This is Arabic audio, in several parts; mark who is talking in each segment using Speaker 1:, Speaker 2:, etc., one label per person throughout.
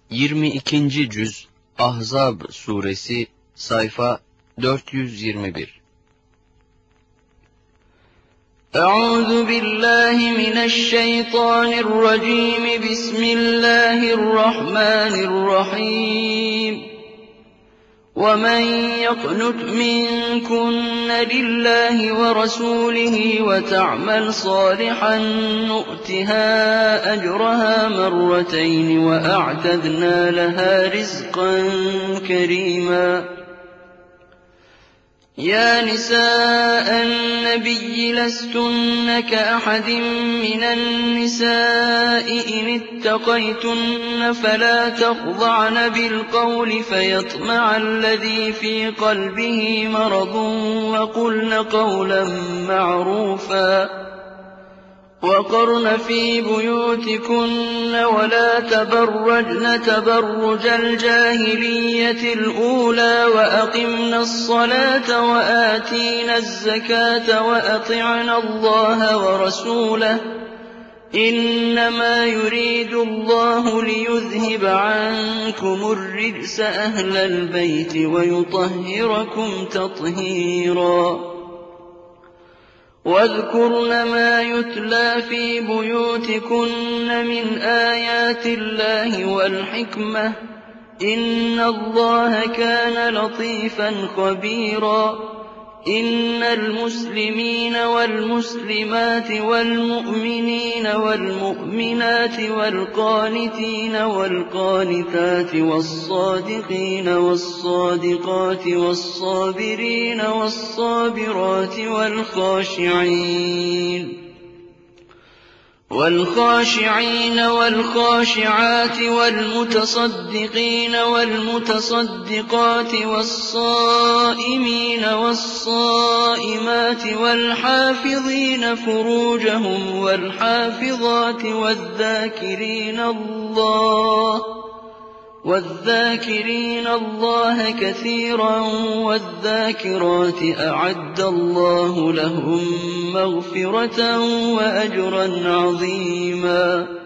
Speaker 1: 22. Cüz Ahzab Suresi sayfa 421.
Speaker 2: Euzu billahi mineşşeytanirracim. Bismillahirrahmanirrahim. وَمَنْ يَقْنُتْ مِنكُنَّ لِلَّهِ وَرَسُولِهِ وَتَعْمَلْ صَالِحًا نُؤْتِهَا أَجْرَهَا مرتين وَأَعْتَدْنَا لَهَا رِزْقًا كَرِيمًا. يَا نِسَاءَ النَّبِيِّ لَسْتُنَّ كَأَحَدٍ مِّنَ النِّسَاءِ إِنِ اتَّقَيْتُنَّ فَلَا تَخْضَعْنَ بِالْقَوْلِ فَيَطْمَعَ الَّذِي فِي قَلْبِهِ مَرَضٌ وَقُلْنَ قَوْلًا مَّعْرُوفًا وَقَرْنَ فِي بُيُوتِكُنَّ وَلَا تَبَرَّجْنَ تَبَرُّجَ الْجَاهِلِيَّةِ الْأُولَىٰ وَأَقِمْنَ الصَّلَاةَ وَآتِينَ الزَّكَاةَ وَأَطِعْنَ اللَّهَ وَرَسُولَهُ ۚ إِنَّمَا يُرِيدُ اللَّهُ لِيُذْهِبَ عَنكُمُ الرِّجْسَ أَهْلَ الْبَيْتِ وَيُطَهِّرَكُمْ تَطْهِيرًا. وَاذْكُرْنَ مَا يُتْلَىٰ فِي بُيُوتِكُنَّ مِنْ آيَاتِ اللَّهِ وَالْحِكْمَةِ ۚ إِنَّ اللَّهَ كَانَ لَطِيفًا خَبِيرًا. إِنَّ الْمُسْلِمِينَ وَالْمُسْلِمَاتِ وَالْمُؤْمِنِينَ وَالْمُؤْمِنَاتِ وَالْقَانِتِينَ وَالْقَانِتَاتِ وَالصَّادِقِينَ وَالصَّادِقَاتِ وَالصَّابِرِينَ وَالصَّابِرَاتِ وَالْخَاشِعِينَ وَالْخَاشِعَاتِ وَالْمُتَصَدِّقِينَ وَالْمُتَصَدِّقَاتِ وَالصَّائِمِينَ وَالصَّائِمَاتِ وَالْحَافِظِينَ فُرُوجَهُمْ وَالْحَافِظَاتِ وَالذَّاكِرِينَ اللَّهَ كَثِيرًا وَالذَّاكِرَاتِ أَعَدَّ اللَّهُ لَهُم مَّغْفِرَةً وَأَجْرًا عَظِيمًا.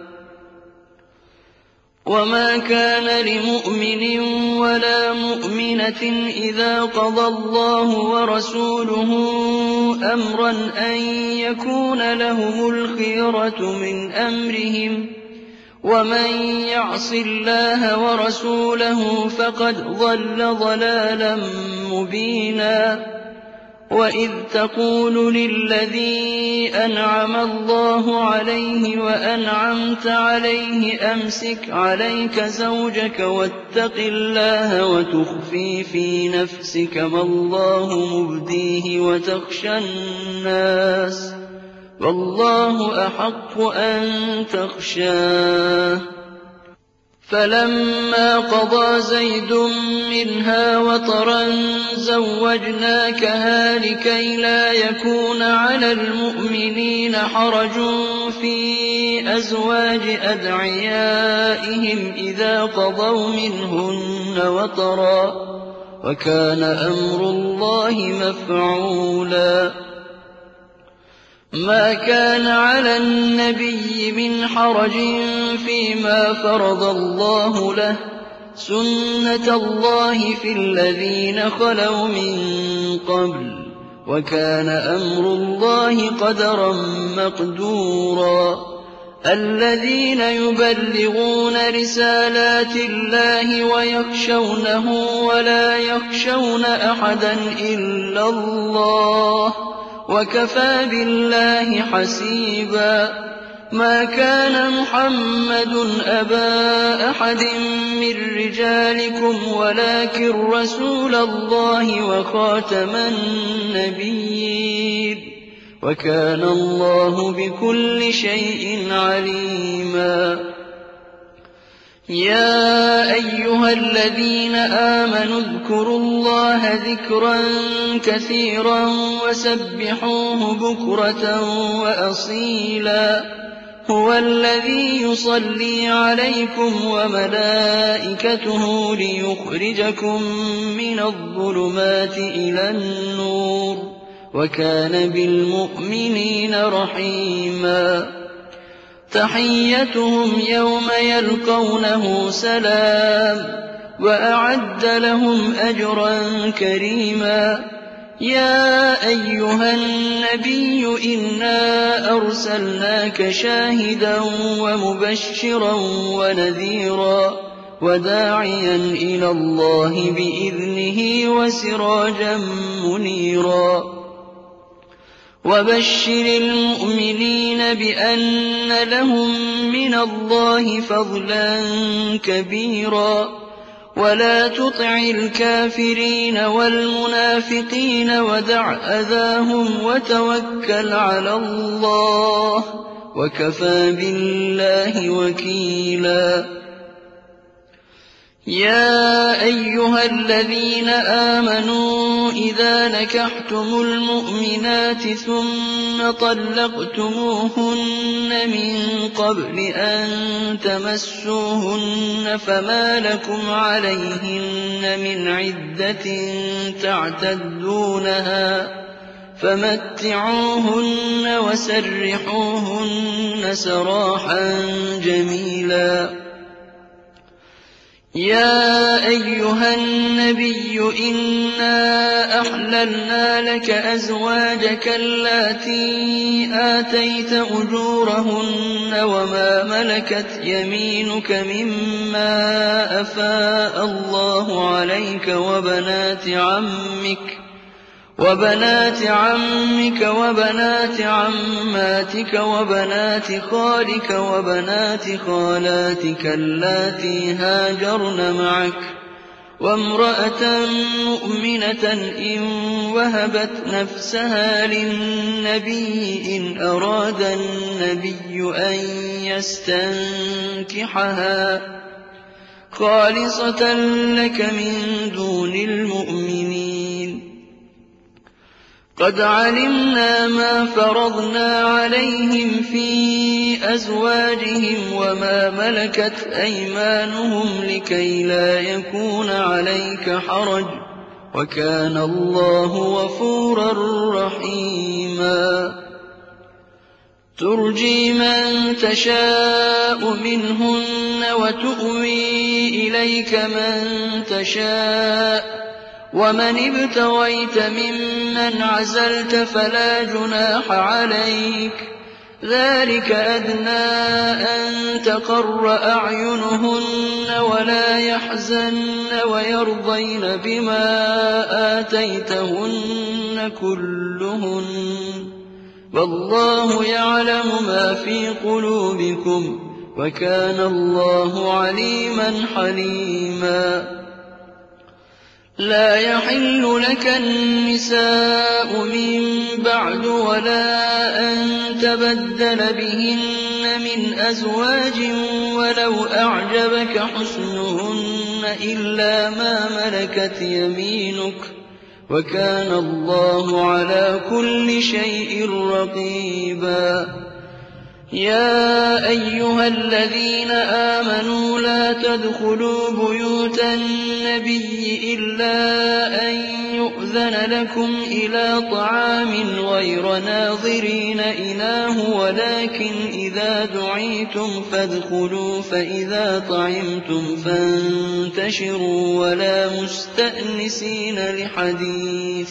Speaker 2: وَمَا كَانَ لِمُؤْمِنٍ وَلَا مُؤْمِنَةٍ إِذَا قَضَى اللَّهُ وَرَسُولُهُ أَمْرًا أَن يَكُونَ لَهُمُ الْخِيَرَةُ مِنْ أَمْرِهِمْ ۗ وَمَن يَعْصِ اللَّهَ وَرَسُولَهُ فَقَدْ ضَلَّ ضَلَالًا مُّبِينًا. وَإِذْ تَقُولُ لِلَّذِي أَنْعَمَ اللَّهُ عَلَيْهِ وَأَنْعَمْتَ عَلَيْهِ أَمْسِكْ عَلَيْكَ زَوْجَكَ وَاتَّقِ اللَّهَ وَتُخْفِي فِي نَفْسِكَ مَا اللَّهُ مُبْدِيهِ وَتَخْشَى النَّاسَ ۖ وَاللَّهُ أَحَقُّ أَن تَخْشَاهُ. فَلَمَّا قَضَىٰ زَيْدٌ مِّنْهَا وَطَرًا زَوَّجْنَاكَهَا لِكَيْ لَا يَكُونَ عَلَى الْمُؤْمِنِينَ حَرَجٌ فِي أَزْوَاجِ أَدْعِيَائِهِمْ إِذَا قَضَوْا مِنْهُنَّ وَطَرًا ۚ وَكَانَ أَمْرُ اللَّهِ مَفْعُولًا. مَا كَانَ عَلَى النَّبِيِّ مِنْ حَرَجٍ فِيمَا فَرَضَ اللَّهُ لَهُ ۖ سُنَّةَ اللَّهِ فِي الَّذِينَ خَلَوْا مِن قَبْلُ ۚ وَكَانَ أَمْرُ اللَّهِ قَدَرًا مَّقْدُورًا. الَّذِينَ يُبَلِّغُونَ رِسَالَاتِ اللَّهِ وَيَخْشَوْنَهُ وَلَا يَخْشَوْنَ أَحَدًا إِلَّا اللَّهَ ۗ وَكَفَىٰ بِاللَّهِ حَسِيبًا. مَا كَانَ مُحَمَّدٌ أَبَا أَحَدٍ مِّن رِّجَالِكُمْ وَلَٰكِن رَّسُولَ اللَّهِ وَخَاتَمَ النَّبِيِّينَ ۗ وَكَانَ اللَّهُ بِكُلِّ شَيْءٍ عَلِيمًا. يَا أَيُّهَا الَّذِينَ آمَنُوا اذْكُرُوا اللَّهَ ذِكْرًا كَثِيرًا وَسَبِّحُوهُ بُكْرَةً وَأَصِيلًا. هُوَ الَّذِي يُصَلِّي عَلَيْكُمْ وَمَلَائِكَتُهُ لِيُخْرِجَكُم مِّنَ الظُّلُمَاتِ إِلَى النُّورِ ۚ وَكَانَ بِالْمُؤْمِنِينَ رَحِيمًا. تحيتهم يوم يلقونه سلام وأعد لهم أجرا كريما يا أيها النبي إنا أرسلناك شاهدا ومبشرا ونذيرا وداعيا إلى الله بإذنه وسراجا منيرا وبشر المؤمنين بأن لهم من الله فضلا كبيرا ولا تطع الكافرين والمنافقين ودع أذاهم وتوكل على الله وكفى بالله وكيلا يا أيها الذين آمنوا إذا نكحتم المؤمنات ثم طلقتموهن من قبل أن تمسوهن فما لكم عليهن من عدة تعتدونها فمتعوهن وسرحوهن سراحا جميلا يا أيها النبي إنا أحللنا لك أزواجك اللاتي آتيت أجورهن وما ملكت يمينك مما أفاء الله عليك وبنات عمك وبنات عماتك وبنات خالك وبنات خالاتك اللاتي هاجرن معك وامرأة مؤمنة إن وهبت نفسها للنبي إن أراد النبي أن يستنكحها خالصة لك من دون المؤمنين قد علمنا ما فرضنا عليهم في أزواجهم وما ملكت أيمانهم لكي لا يكون عليك حرج وكان الله غفورا رحيما ترجي من تشاء منهن وتؤوي إليك من تشاء ومن ابتغيت ممن عزلت فلا جناح عليك ذلك أدنى أن تقر أعينهن ولا يحزن ويرضين بما آتيتهن كلهن والله يعلم ما في قلوبكم وكان الله عليما حليما لا يحل لك النساء من بعد ولا أن تبدل بهن من أزواج ولو أعجبك حسنهن إلا ما ملكت يمينك وكان الله على كل شيء رقيبا يا أيها الذين آمنوا لا تدخلوا بيوت النبي إلا أن يؤذن لكم إلى طعام غير ناظرين إناه ولكن إذا دعيتم فادخلوا فإذا طعمتم فانتشروا ولا مستأنسين لحديث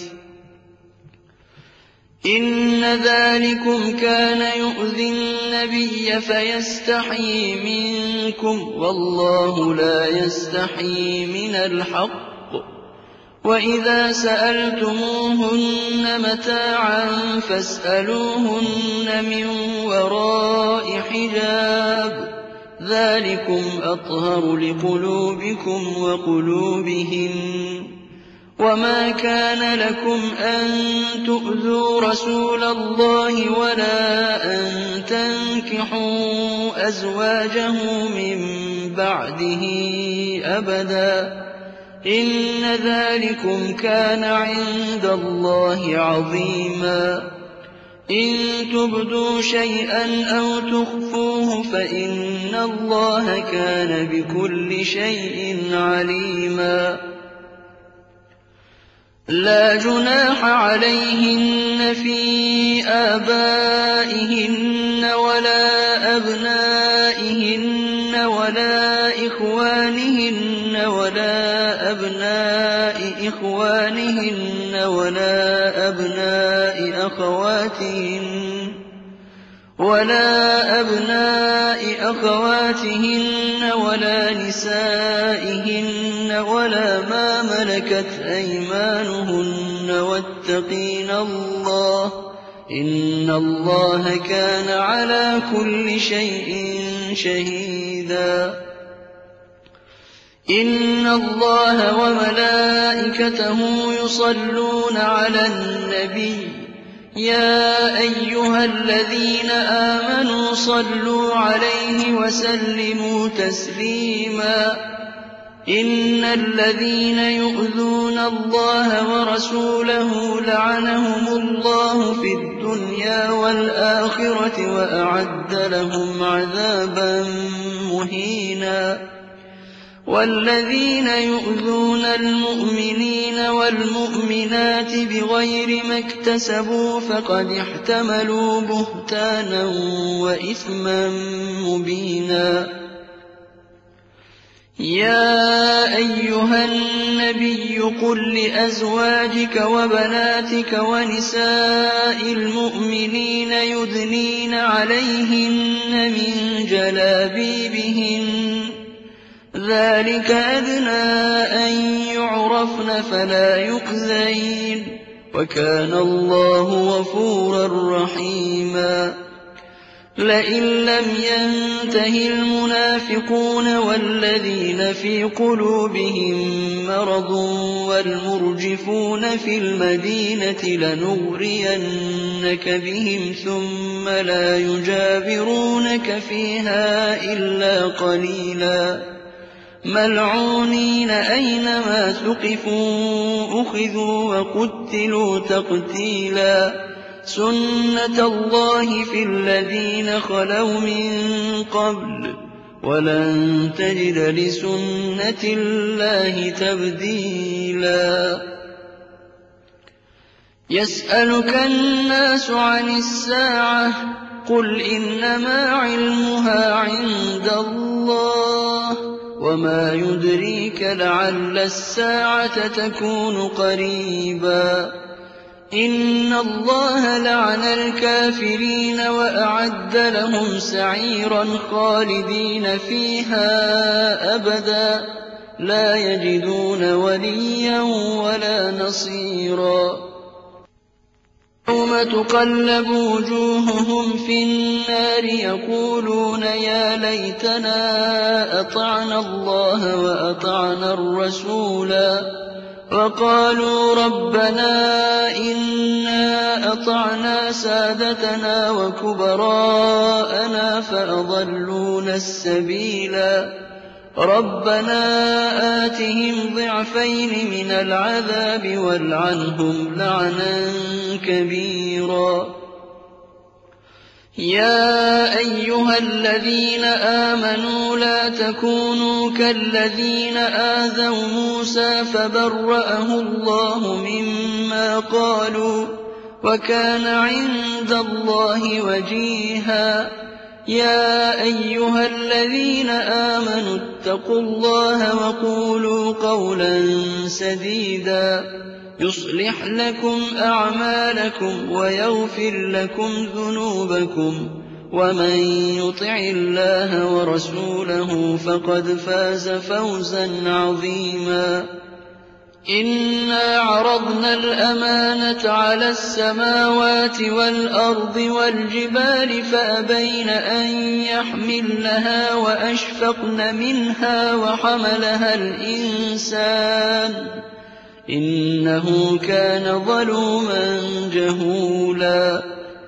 Speaker 2: إن ذلكم كان يؤذي النبي فيستحيي منكم والله لا يستحيي من الحق وإذا سألتموهن متاعا فاسألوهن من وراء حجاب ذلكم أطهر لقلوبكم وقلوبهن وما كان لكم أن تؤذوا رسول الله ولا أن تنكحوا أزواجه من بعده أبدا إن ذلكم كان عند الله عظيما إن تبدوا شيئا أو تخفوه فإن الله كان بكل شيء عليما لا جناح عليهن في آبائهن ولا أبنائهن ولا إخوانهن ولا أبناء إخوانهن ولا أبناء أخواتهن ولا نسائهن ولا ما ملكت أيمانهن واتقين الله إن الله كان على كل شيء شهيدا إن الله وملائكته يصلون على النبي يا أيها الذين آمنوا صلوا عليه وسلموا تسليما إن الذين يؤذون الله ورسوله لعنهم الله في الدنيا والآخرة وأعد لهم عذابا مهينا والذين يؤذون المؤمنين والمؤمنات بغير ما اكتسبوا فقد احتملوا بهتانا وإثما مبينا يا أيها النبي قل لأزواجك وبناتك ونساء المؤمنين يدنين عليهن من جلابيبهن ذلك أدنى أن يعرفن فلا يؤذين وكان الله غفورا رحيما لئن لم ينته المنافقون والذين في قلوبهم مرض والمرجفون في المدينة لنغرينك بهم ثم لا يجاورونك فيها إلا قليلا ملعونين أينما ثقفوا أخذوا وقتلوا تقتيلا سنة الله في الذين خلوا من قبل ولن تجد لسنة الله تبديلا يسألك الناس عن الساعة قل إنما علمها عند الله وما يدريك لعل الساعة تكون قريبا إن الله لعن الكافرين وأعد لهم سعيرا خالدين فيها أبدا لا يجدون وليا ولا نصيرا يوم تقلب وجوههم في النار يقولون يا ليتنا أطعنا الله وأطعنا الرسولا وقالوا ربنا إنا أطعنا سادتنا وكبراءنا فأضلونا السبيلا ربنا آتهم ضعفين من العذاب والعنهم لعنا كبيرا يا أيها الذين آمنوا لا تكونوا كالذين آذوا موسى فبرأه الله مما قالوا وكان عند الله وجيها يا أيها الذين آمنوا اتقوا الله وقولوا قولا سديدا يصلح لكم أعمالكم ويغفر لكم ذنوبكم ومن يطع الله ورسوله فقد فاز فوزا عظيما إنا عرضنا الأمانة على السماوات والأرض والجبال فأبين أن يحملنها وأشفقن منها وحملها الإنسان إنه كان ظلوما جهولا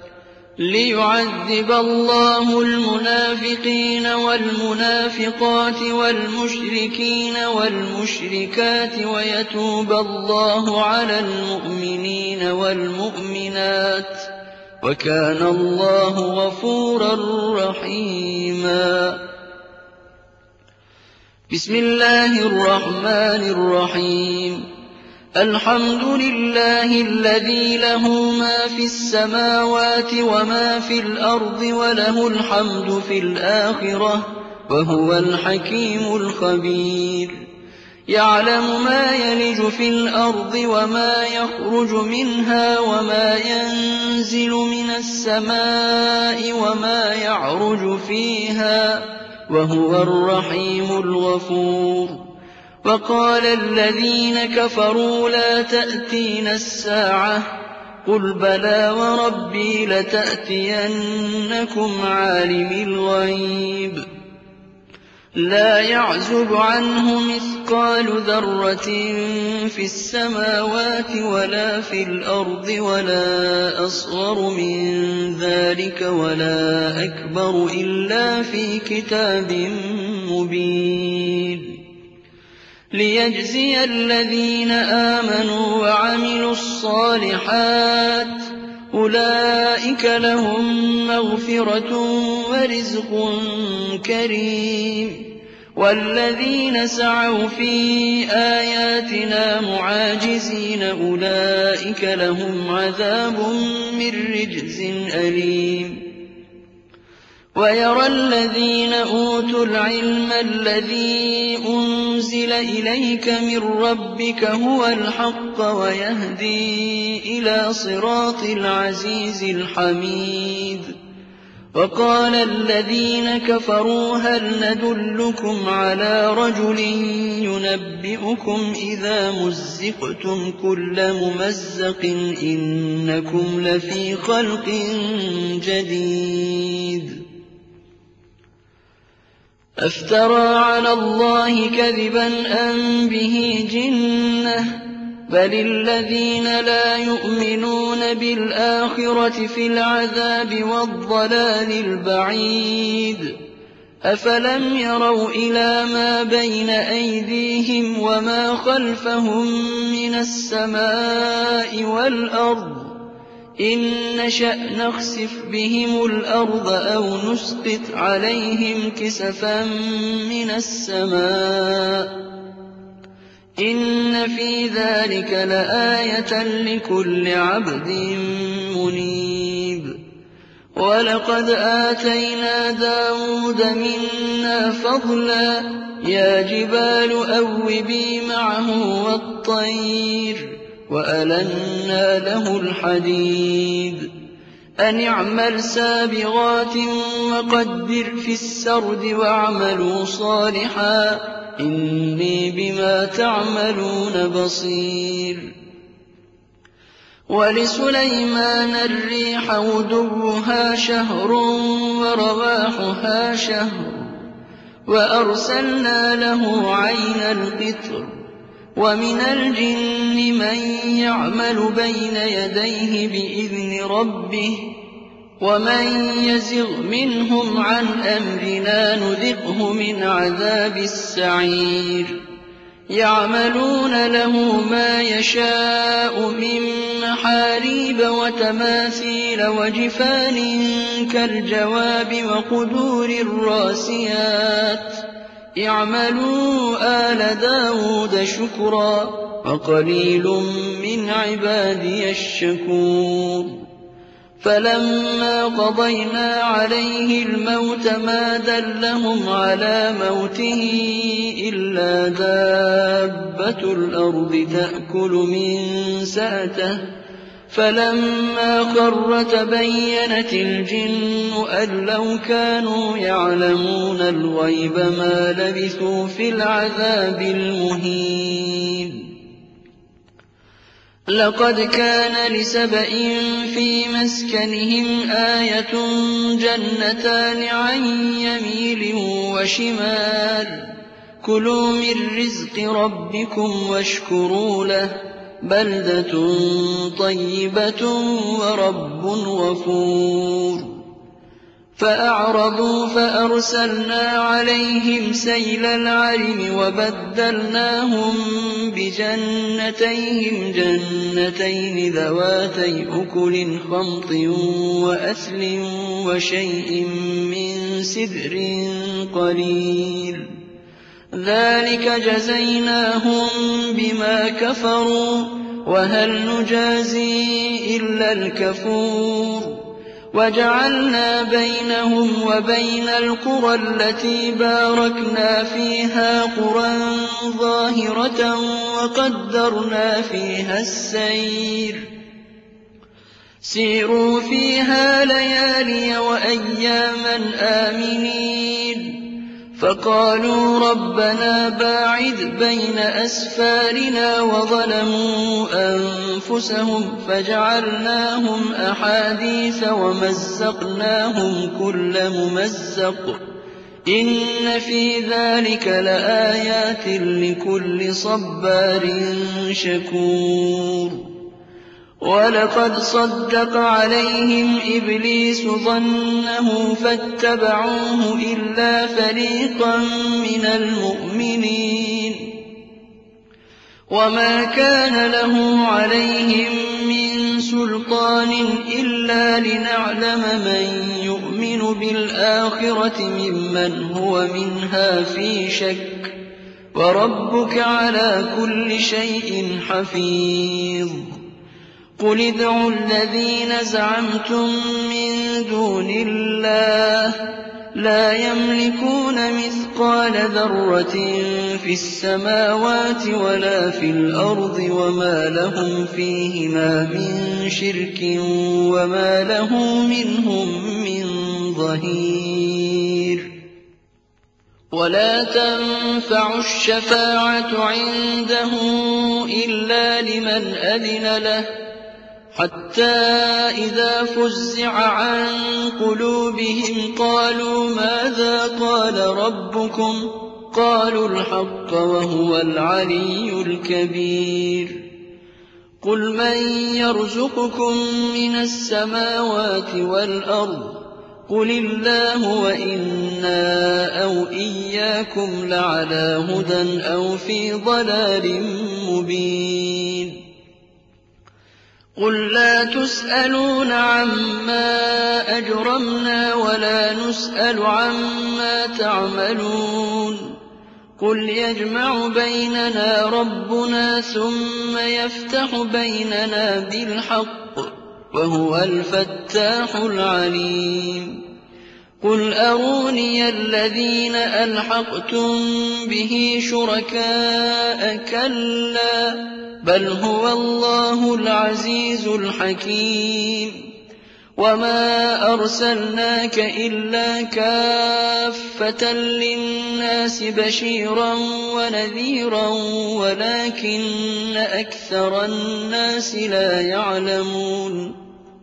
Speaker 2: ليعذب الله المنافقين والمنافقات والمشركين والمشركات ويتوب الله على المؤمنين والمؤمنات وكان الله غفورا رحيما بسم الله الرحمن الرحيم الحمد لله الذي له ما في السماوات وما في الأرض وله الحمد في الآخرة وهو الحكيم الخبير يعلم ما يلج في الأرض وما يخرج منها وما ينزل من السماء وما يعرج فيها وهو الرحيم الغفور وقال الذين كفروا لا تأتينا الساعة قل بلى وربي لتأتينكم عالم الغيب لا يعزب عنه مثقال ذرة في السماوات ولا في الأرض ولا أصغر من ذلك ولا أكبر إلا في كتاب مبين ليجزي الذين آمنوا وعملوا الصالحات أولئك لهم مغفرة ورزق كريم والذين سعوا في آياتنا معاجزين أولئك لهم عذاب من رجز أليم ويرى الذين أوتوا العلم الذي أنزل إليك من ربك هو الحق ويهدي إلى صراط العزيز الحميد وقال الذين كفروا هل ندلكم على رجل ينبئكم إذا مزقتم كل ممزق إنكم لفي خلق جديد أفترى على الله كذبا أم به جنة بل الذين لا يؤمنون بالآخرة في العذاب والضلال البعيد أفلم يروا إلى ما بين أيديهم وما خلفهم من السماء والأرض إن نشأ نخسف بهم الأرض أو نسقط عليهم كسفا من السماء إن في ذلك لآية لكل عبد منيب ولقد آتينا داود منا فضلا يا جبال أوبي معه والطير وألنا له الحديد أن اعمل سابغات وقدر في السرد واعملوا صالحا إني بما تعملون بصير ولسليمان الريح غدوها شهر ورواحها شهر وأرسلنا له عين القطر ومن الجن من يعمل بين يديه بإذن ربه ومن يزغ منهم عن أمرنا نذقه من عذاب السعير يعملون له ما يشاء من محاريب وتماثيل وجفان كالجواب وقدور الراسيات اعملوا آل داود شكرا وقليل من عبادي الشكور فلما قضينا عليه الموت ما دلهم على موته إلا دابة الأرض تأكل من سأته فلما خر تبينت الجن أن لو كانوا يعلمون الغيب ما لبثوا في العذاب المهين لقد كان لسبإ في مسكنهم آية جنتان عن يمين وشمال كلوا من رزق ربكم واشكروا له بلدة طيبة ورب غفور فأعرضوا فأرسلنا عليهم سيل العرم وبدلناهم بجنتيهم جنتين ذواتي أكل خمط وأثل وشيء من سدر قليل ذلك جزيناهم بما كفروا وهل نجازي إلا الكفور وجعلنا بينهم وبين القرى التي باركنا فيها قرى ظاهرة وقدرنا فيها السير سيروا فيها ليالي وأياما آمنين فقالوا ربنا باعد بين أسفارنا وظلموا أنفسهم فجعلناهم أحاديث ومزقناهم كل ممزق إن في ذلك لآيات لكل صبار شكور ولقد صدق عليهم إبليس ظنه فاتبعوه إلا فريقا من المؤمنين وما كان له عليهم من سلطان إلا لنعلم من يؤمن بالآخرة ممن هو منها في شك وربك على كل شيء حفيظ قل ادعوا الذين زعمتم من دون الله لا يملكون مثقال ذرة في السماوات ولا في الأرض وما لهم فيهما من شرك وما له منهم من ظهير ولا تنفع الشفاعة عنده إلا لمن أذن له حتى إذا فزع عن قلوبهم قالوا ماذا قال ربكم قالوا الحق وهو العلي الكبير قل من يرزقكم من السماوات والأرض قل الله وإنا أو إياكم لعلى هدى أو في ضلال مبين قل لا تسألون عما أجرمنا ولا نسأل عما تعملون قل يجمع بيننا ربنا ثم يفتح بيننا بالحق وهو الفتاح العليم قل أروني الذين ألحقتم به شركاء كلا بل هو الله العزيز الحكيم وما أرسلناك إلا كافة للناس بشيرا ونذيرا ولكن أكثر الناس لا يعلمون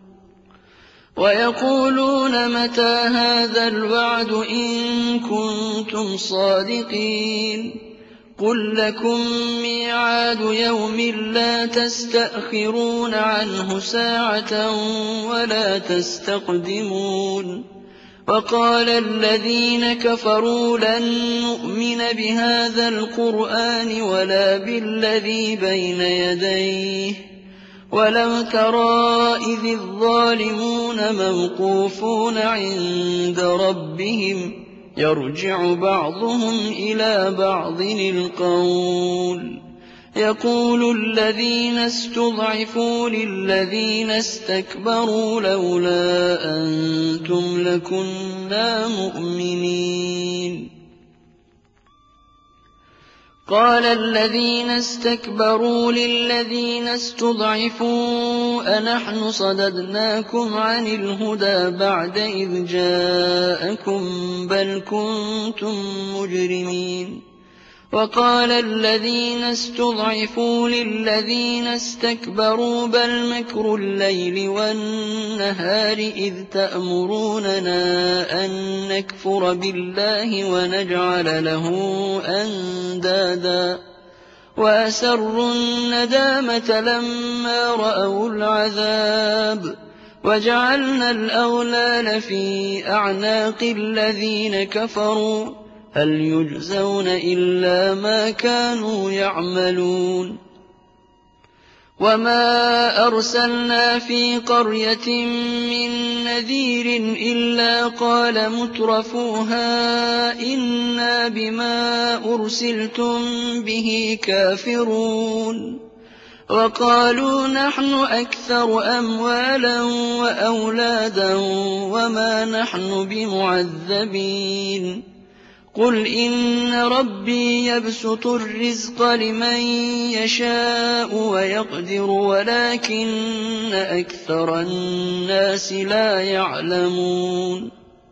Speaker 2: ويقولون متى هذا الوعد إن كنتم صادقين قل لكم ميعاد يوم لا تستأخرون عنه ساعة ولا تستقدمون وقال الذين كفروا لن نؤمن بهذا القرآن ولا بالذي بين يديه ولو ترى إذ الظالمون موقوفون عند ربهم يرجع بعضهم إلى بعض القول يقول الذين استضعفوا للذين استكبروا لولا أنتم لكنا مؤمنين قال الذين استكبروا للذين استضعفوا أنحن صددناكم عن الهدى بعد إذ جاءكم بل كنتم مجرمين وقال الذين استضعفوا للذين استكبروا بل مكر الليل والنهار إذ تأمروننا أن نكفر بالله ونجعل له أندادا وأسروا الندامة لما رأوا العذاب وجعلنا الأغلال في أعناق الذين كفروا هل يجزون إلا ما كانوا يعملون وما أرسلنا في قرية من نذير إلا قال مترفوها إنا بما أرسلتم به كافرون وقالوا نحن أكثر أموالا وأولادا وما نحن بمعذبين قل إن ربي يبسط الرزق لمن يشاء ويقدر ولكن أكثر الناس لا يعلمون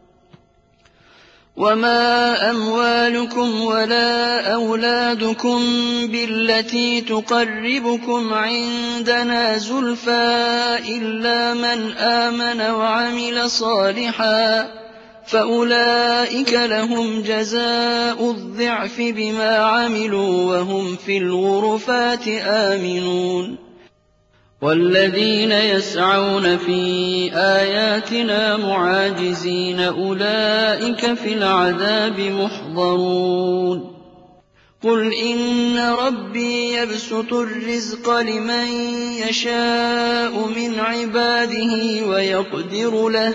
Speaker 2: وما أموالكم ولا أولادكم بالتي تقربكم عندنا زلفى إلا من آمن وعمل صالحا فأولئك لهم جزاء الضعف بما عملوا وهم في الغرفات آمنون والذين يسعون في آياتنا معاجزين أولئك في العذاب محضرون قل إن ربي يبسط الرزق لمن يشاء من عباده ويقدر له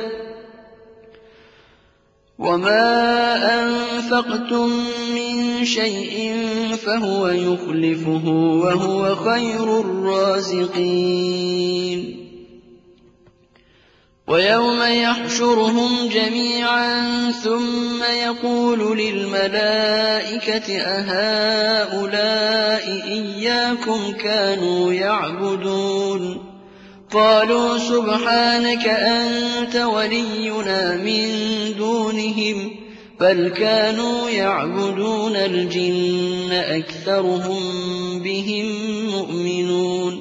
Speaker 2: وما أنفقتم من شيء فهو يخلفه وهو خير الرازقين ويوم يحشرهم جميعا ثم يقول للملائكة أهؤلاء إياكم كانوا يعبدون قالوا سبحانك أنت ولينا من دونهم بل كانوا يعبدون الجن أكثرهم بهم مؤمنون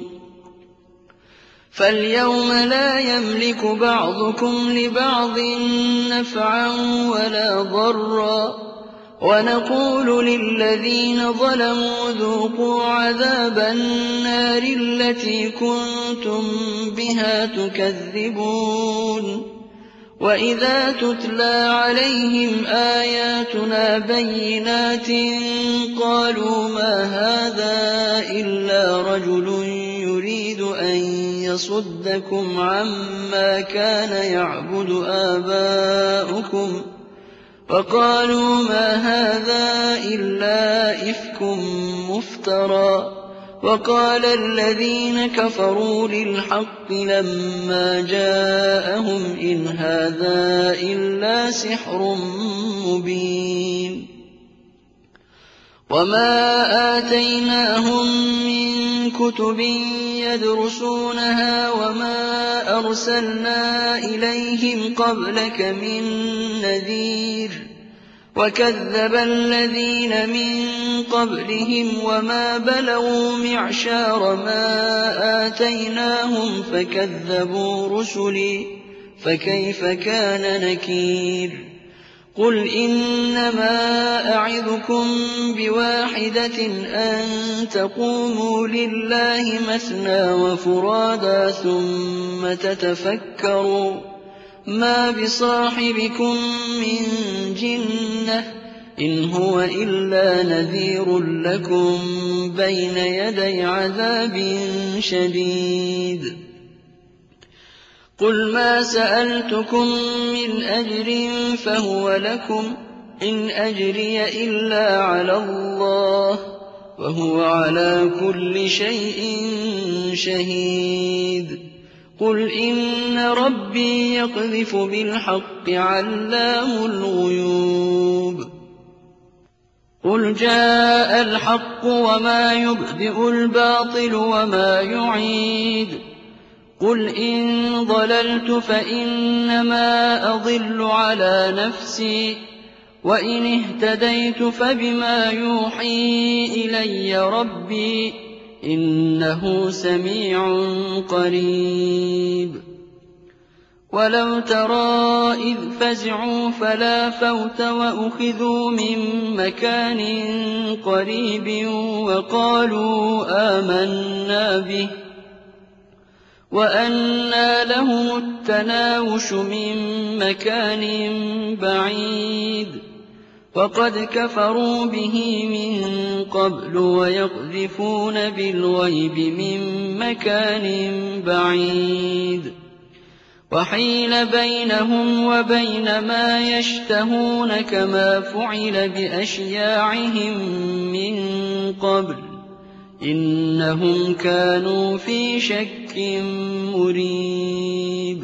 Speaker 2: فاليوم لا يملك بعضكم لبعض نفعا ولا ضرا ونقول للذين ظلموا ذوقوا عذاب النار التي كنتم بها تكذبون وإذا تتلى عليهم آياتنا بينات قالوا ما هذا إلا رجل يريد أن يصدكم عما كان يعبد آباؤكم وقالوا ما هذا إلا إفك مفترى وقال الذين كفروا للحق لما جاءهم إن هذا إلا سحر مبين وما آتيناهم من كتب يدرسونها وما أرسلنا إليهم قبلك من نذير وكذب الذين من قبلهم وما بلغوا معشار ما آتيناهم فكذبوا رسلي فكيف كان نكير قل إنما أعظكم بواحدة أن تقوموا لله مثنى وفرادا ثم تتفكروا ما بصاحبكم من جنة إن هو إلا نذير لكم بين يدي عذاب شديد قل ما سألتكم من أجر فهو لكم إن أجري إلا على الله وهو على كل شيء شهيد قل إن ربي يقذف بالحق علام الغيوب قل جاء الحق وما يبدئ الباطل وما يعيد قل إن ضللت فإنما أضل على نفسي وإن اهتديت فبما يوحي إلي ربي إنه سميع قريب ولو ترى إذ فزعوا فلا فوت وأخذوا من مكان قريب وقالوا آمنا به وأنى لهم التناوش من مكان بعيد وقد كفروا به من قبل ويقذفون بالغيب من مكان بعيد وحيل بينهم وبين ما يشتهون كما فعل بأشياعهم من قبل إنهم كانوا في شك مريب.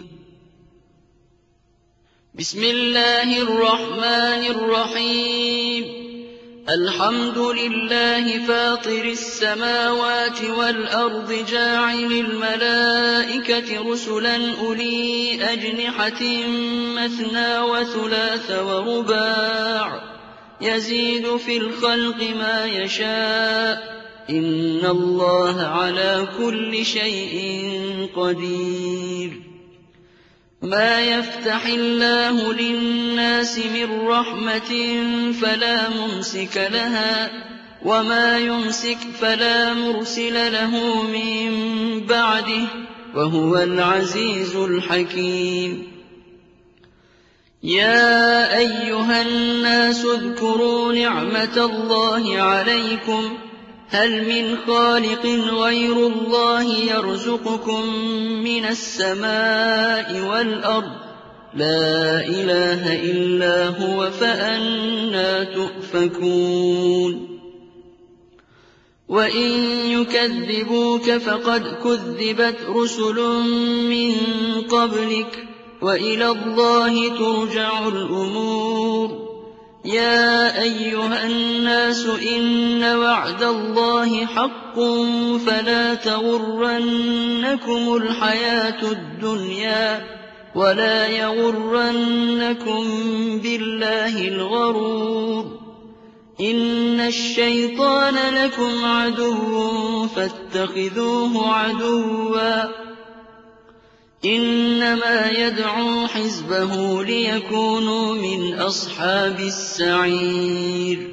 Speaker 2: بسم الله الرحمن الرحيم. الحمد لله فاطر السماوات والأرض جاعل الملائكة رسلا أولي أجنحة مثنى وثلاث ورباع يزيد في الخلق ما يشاء إن الله على كل شيء قدير. ما يفتح الله للناس من رحمة فلا ممسك لها وما يمسك فلا مرسل له من بعده وهو العزيز الحكيم. يا أيها الناس اذكروا نعمة الله عليكم هل من خالق غير الله يرزقكم من السماء والأرض لا إله إلا هو فأنى تؤفكون. وإن يكذبوك فقد كذبت رسل من قبلك وإلى الله ترجع الأمور. يا أيها الناس إن وعد الله حق فلا تغرنكم الحياة الدنيا ولا يغرنكم بالله الغرور. إن الشيطان لكم عدو فاتخذوه عدوا إنما يدعو حزبه ليكونوا من أصحاب السعير.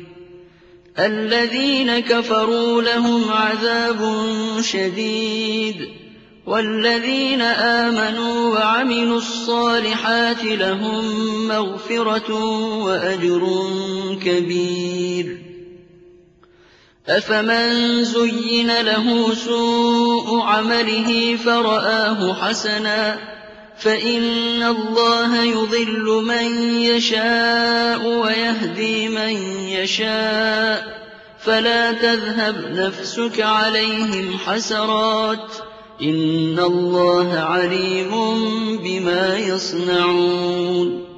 Speaker 2: الذين كفروا لهم عذاب شديد والذين آمنوا وعملوا الصالحات لهم مغفرة وأجر كبير. أفمن زين له سوء عمله فرآه حسنا فإن الله يضل من يشاء ويهدي من يشاء فلا تذهب نفسك عليهم حسرات إن الله عليم بما يصنعون.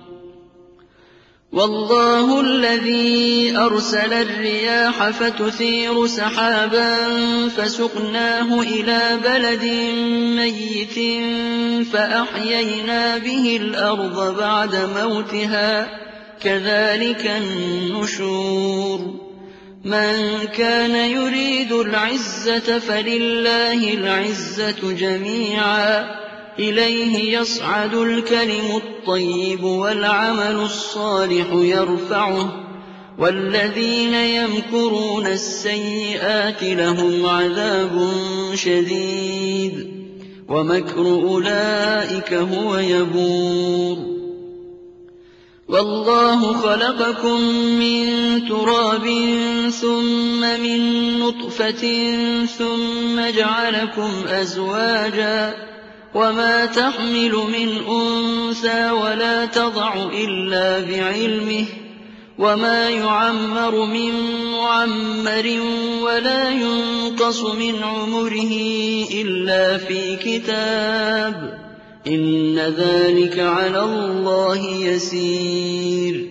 Speaker 2: والله الذي أرسل الرياح فتثير سحابا فسقناه إلى بلد ميت فأحيينا به الأرض بعد موتها كذلك النشور. من كان يريد العزة فلله العزة جميعا إليه يصعد الكلم الطيب والعمل الصالح يرفعه والذين يمكرون السيئات لهم عذاب شديد ومكر أولئك هو يبور. والله خلقكم من تراب ثم من نطفة ثم جعلكم أزواجا وما تحمل من أنثى ولا تضع إلا بعلمه وما يعمر من معمر ولا ينقص من عمره إلا في كتاب إن ذلك على الله يسير.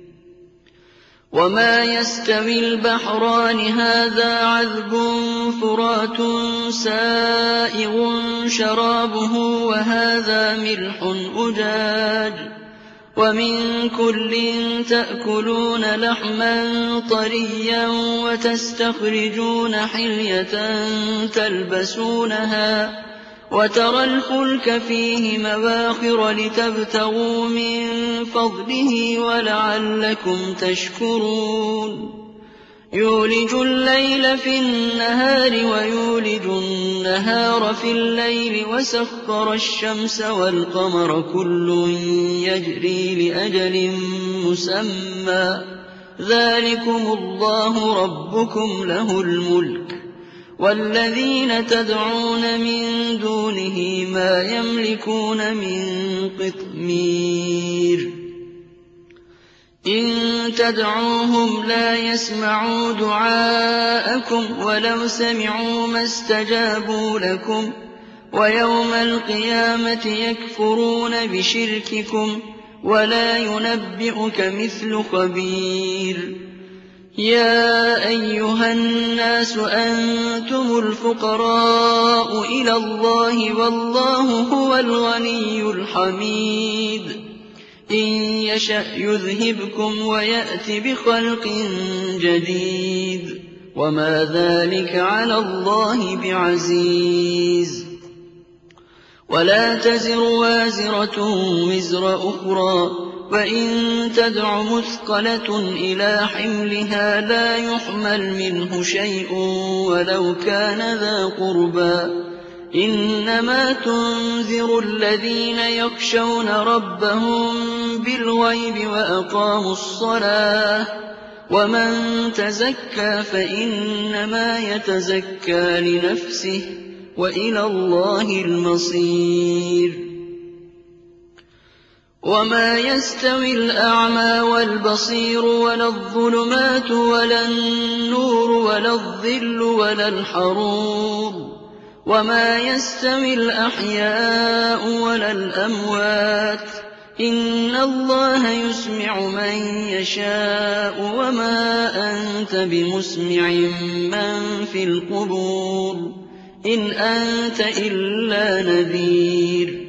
Speaker 2: وما يستوي البحران هذا عذب فرات سائغ شرابه وهذا ملح أجاج ومن كل تأكلون لحما طريا وتستخرجون حلية تلبسونها وترى الفلك فيه مواخر لتبتغوا من فضله ولعلكم تشكرون. يولج الليل في النهار ويولج النهار في الليل وسخر الشمس والقمر كل يجري لأجل مسمى ذلكم الله ربكم له الملك والذين تدعون من دونه ما يملكون من قطمير إن تدعوهم لا يسمعوا دعاءكم ولو سمعوا ما استجابوا لكم ويوم القيامة يكفرون بشرككم ولا ينبئك مثل خبير يا أيها الناس أنتم الفقراء إلى الله والله هو الغني الحميد إن يشأ يذهبكم ويأت بخلق جديد وما ذلك على الله بعزيز ولا تزر وازرة وزر أخرى وإن تدع مثقلة إلى حملها لا يحمل منه شيء ولو كان ذا قربى إنما تنذر الذين يخشون ربهم بالغيب وأقاموا الصلاة ومن تزكى فإنما يتزكى لنفسه وإلى الله المصير وما يستوي الأعمى والبصير ولا الظلمات ولا النور ولا الظل ولا الحرور وما يستوي الأحياء ولا الأموات إن الله يسمع من يشاء وما أنت بمسمع من في القبور إن أنت إلا نذير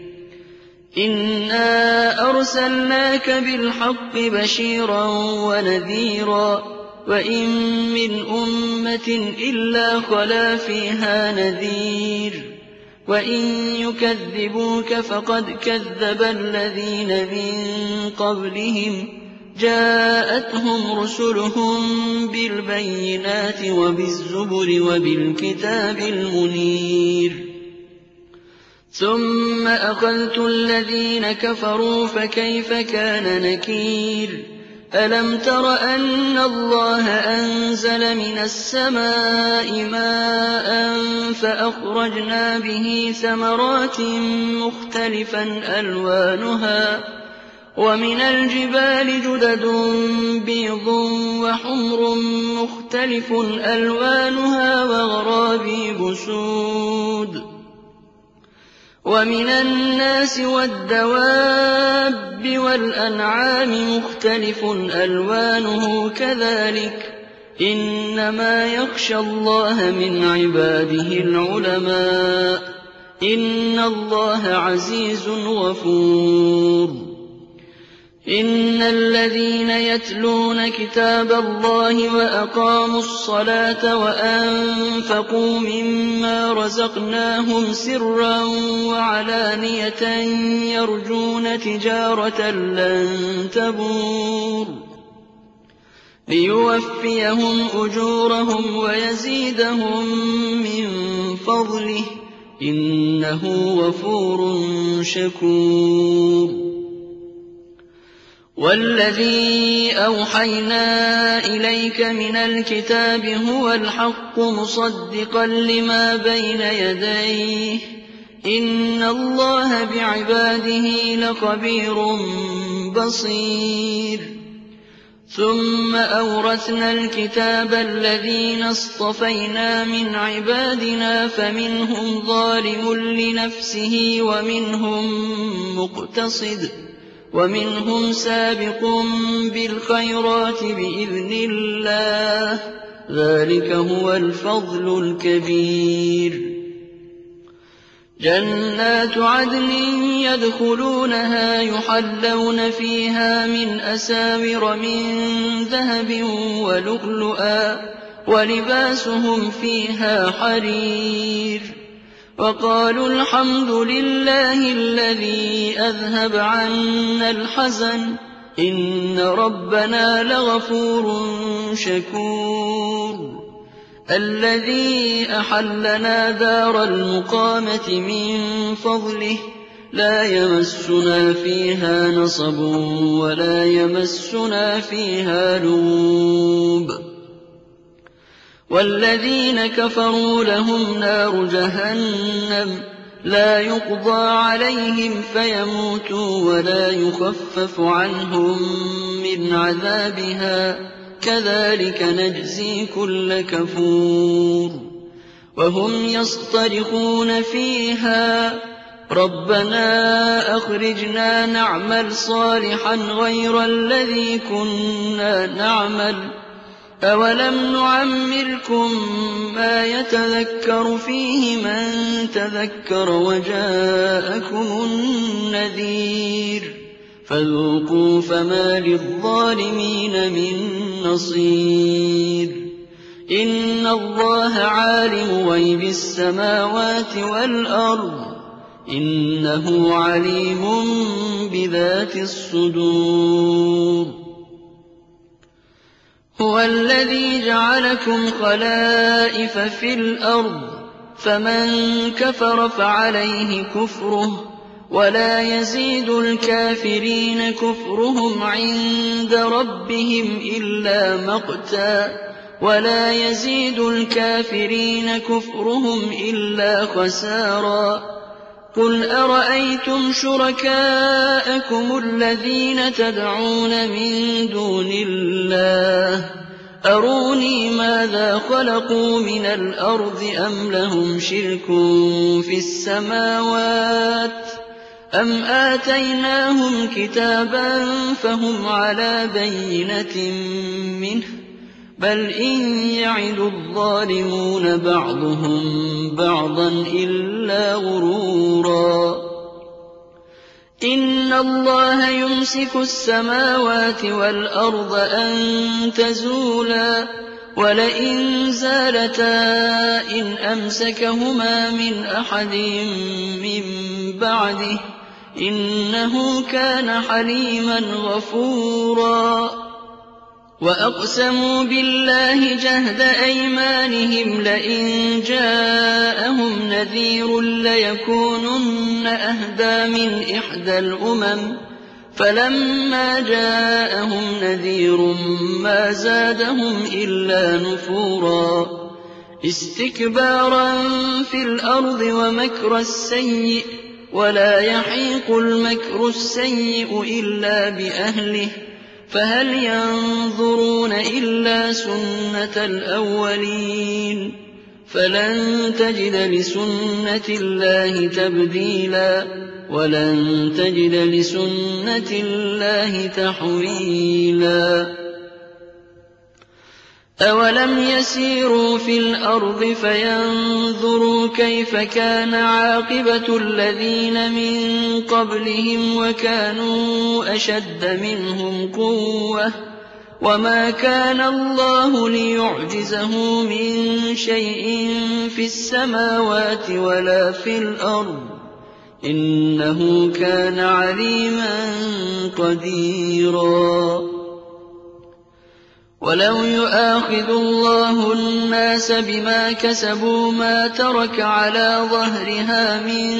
Speaker 2: إنا أرسلناك بالحق بشيرا ونذيرا وإن من أمة إلا خلا فيها نذير وإن يكذبوك فقد كذب الذين من قبلهم جاءتهم رسلهم بالبينات وبالزبر وبالكتاب المنير ثم أخذت الذين كفروا فكيف كان نكير ألم تر أن الله أنزل من السماء ماء فأخرجنا به ثمرات مختلفا ألوانها ومن الجبال جدد بيض وحمر مختلف ألوانها وغرابيب سود ومن الناس والدواب والأنعام مختلف ألوانه كذلك إنما يخشى الله من عباده العلماء إن الله عزيز غفور إن الذين يتلون كتاب الله وأقاموا الصلاة وأنفقوا مما رزقناهم سرا وعلانية يرجون تجارة لن تبور ليوفيهم أجورهم ويزيدهم من فضله إنه غفور شكور والذي أوحينا إليك من الكتاب هو الحق مصدقا لما بين يديه إن الله بعباده لخبير بصير ثم أورثنا الكتاب الذين اصطفينا من عبادنا فمنهم ظالم لنفسه ومنهم مقتصد ومنهم سابق بالخيرات بإذن الله ذلك هو الفضل الكبير جنات عدن يدخلونها يحلون فيها من أساور من ذهب ولؤلؤا ولباسهم فيها حرير وقالوا الحمد لله الذي أذهب عنا الحزن إن ربنا لغفور شكور الذي أحلنا دار المقامة من فضله لا يمسنا فيها نصب ولا يمسنا فيها لغوب والذين كفروا لهم نار جهنم لا يقضى عليهم فيموتوا ولا يخفف عنهم من عذابها كذلك نجزي كل كفور وهم يصطرخون فيها ربنا أخرجنا نعمل صالحا غير الذي كنا نعمل أولم نعمركم ما يتذكر فيه من تذكر وجاءكم النذير فذوقوا فما للظالمين من نصير إن الله عالم غيب السماوات والأرض إنه عليم بذات الصدور هو الذي جعلكم خلائف في الأرض فمن كفر فعليه كفره ولا يزيد الكافرين كفرهم عند ربهم إلا مقتا ولا يزيد الكافرين كفرهم إلا خسارا قل أرأيتم شركاءكم الذين تدعون من دون الله أروني ماذا خلقوا من الأرض أم لهم شرك في السماوات أم آتيناهم كتابا فهم على بينة منه بل إن يعد الظالمون بعضهم بعضا إلا غرورا إن الله يمسك السماوات والأرض أن تزولا ولئن زالتا إن أمسكهما من أحد من بعده إنه كان حليما غفورا وأقسموا بالله جهد أيمانهم لئن جاءهم نذير ليكونن أهدى من إحدى الأمم فلما جاءهم نذير ما زادهم إلا نفورا استكبارا في الأرض ومكر السيء ولا يحيق المكر السيء إلا بأهله فهل ينظرون إلا سنة الأولين فلن تجد لسنة الله تبديلا ولن تجد لسنة الله تحويلا أولم يسيروا في الأرض فينظروا كيف كان عاقبة الذين من قبلهم وكانوا أشد منهم قوة وما كان الله ليعجزه من شيء في السماوات ولا في الأرض إنه كان عليما قديرا ولو يؤاخذ الله الناس بما كسبوا ما ترك على ظهرها من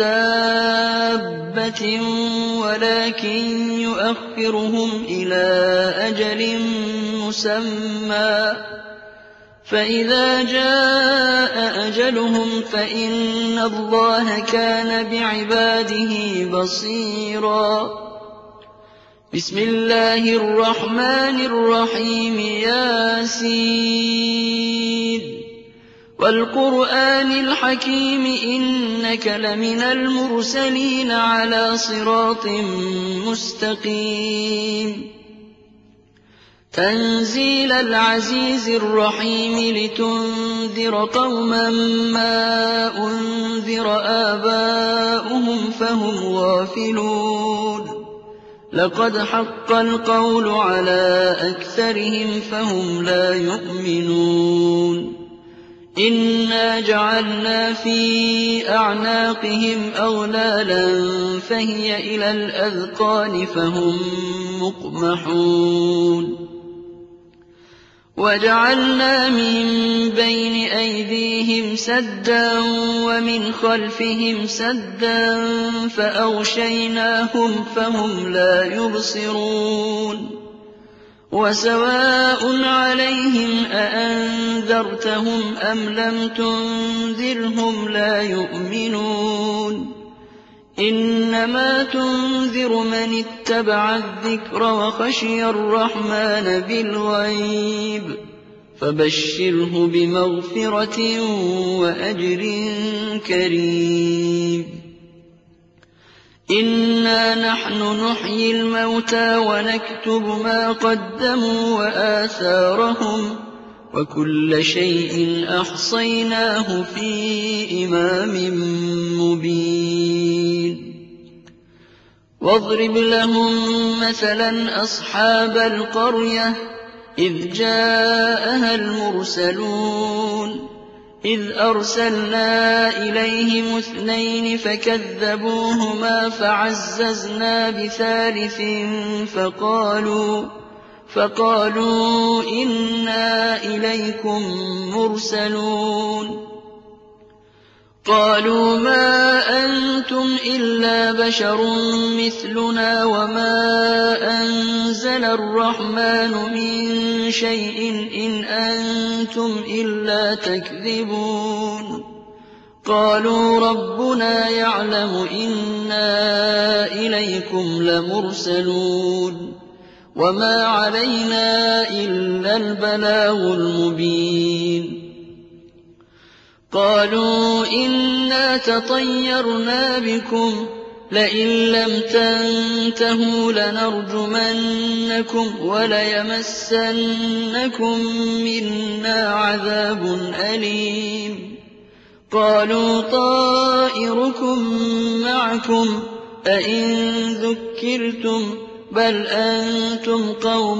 Speaker 2: دابة ولكن يؤخرهم إلى أجل مسمى فإذا جاء أجلهم فإن الله كان بعباده بصيرا بسم الله الرحمن الرحيم ياسين والقرآن الحكيم إنك لمن المرسلين على صراط مستقيم تنزيل العزيز الرحيم لتنذر قوما ما أنذر آباؤهم فهم غافلون لقد حق القول على أكثرهم فهم لا يؤمنون إنا جعلنا في أعناقهم أغلالا فهي إلى الأذقان فهم مقمحون وجعلنا من بين أيديهم سدا ومن خلفهم سدا فأغشيناهم فهم لا يبصرون وسواء عليهم أأنذرتهم أم لم تنذرهم لا يؤمنون إنما تنذر من اتبع الذكر وخشي الرحمن بالغيب فبشره بمغفرة وأجر كريم إنا نحن نحيي الموتى ونكتب ما قدموا وآثارهم وكل شيء أحصيناه في إمام مبين واضرب لهم مثلا أصحاب القرية إذ جاءها المرسلون إذ أرسلنا إليهم 2 فكذبوهما فعززنا بثالث فقالوا إنا إليكم مرسلون قالوا ما أنتم إلا بشر مثلنا وما أنزل الرحمن من شيء إن أنتم إلا تكذبون قالوا ربنا يعلم إنا إليكم لمرسلون وما علينا إلا البلاغ المبين قالوا إنا تطيرنا بكم لئن لم تنتهوا لنرجمنكم وليمسنكم منا عذاب أليم قالوا طائركم معكم أئن ذكرتم بل أنتم قوم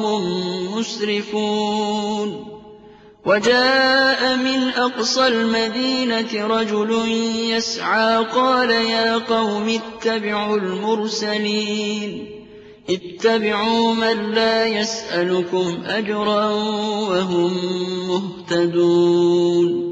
Speaker 2: مسرفون وجاء من أقصى المدينة رجل يسعى قال يا قوم اتبعوا المرسلين اتبعوا من لا يسألكم أجرا وهم مهتدون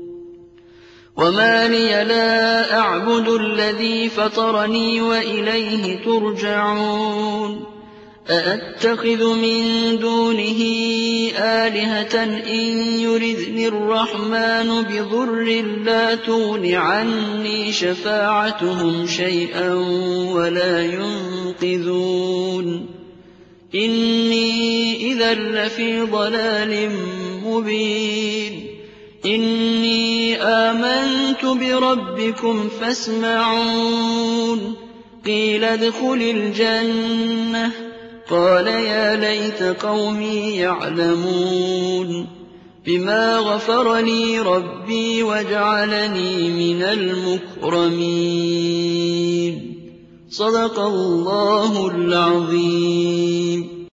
Speaker 2: وما لي لا أعبد الذي فطرني وإليه ترجعون أأتخذ من دونه آلهة إن يردني الرحمن بضر لا تغن عني شفاعتهم شيئا ولا ينقذون إني إذا لفي ضلال مبين إني آمنت بربكم فاسمعون قيل ادخل الجنة قال يا ليت قومي يعلمون بما غفر لي ربي وجعلني من المكرمين صدق الله العظيم.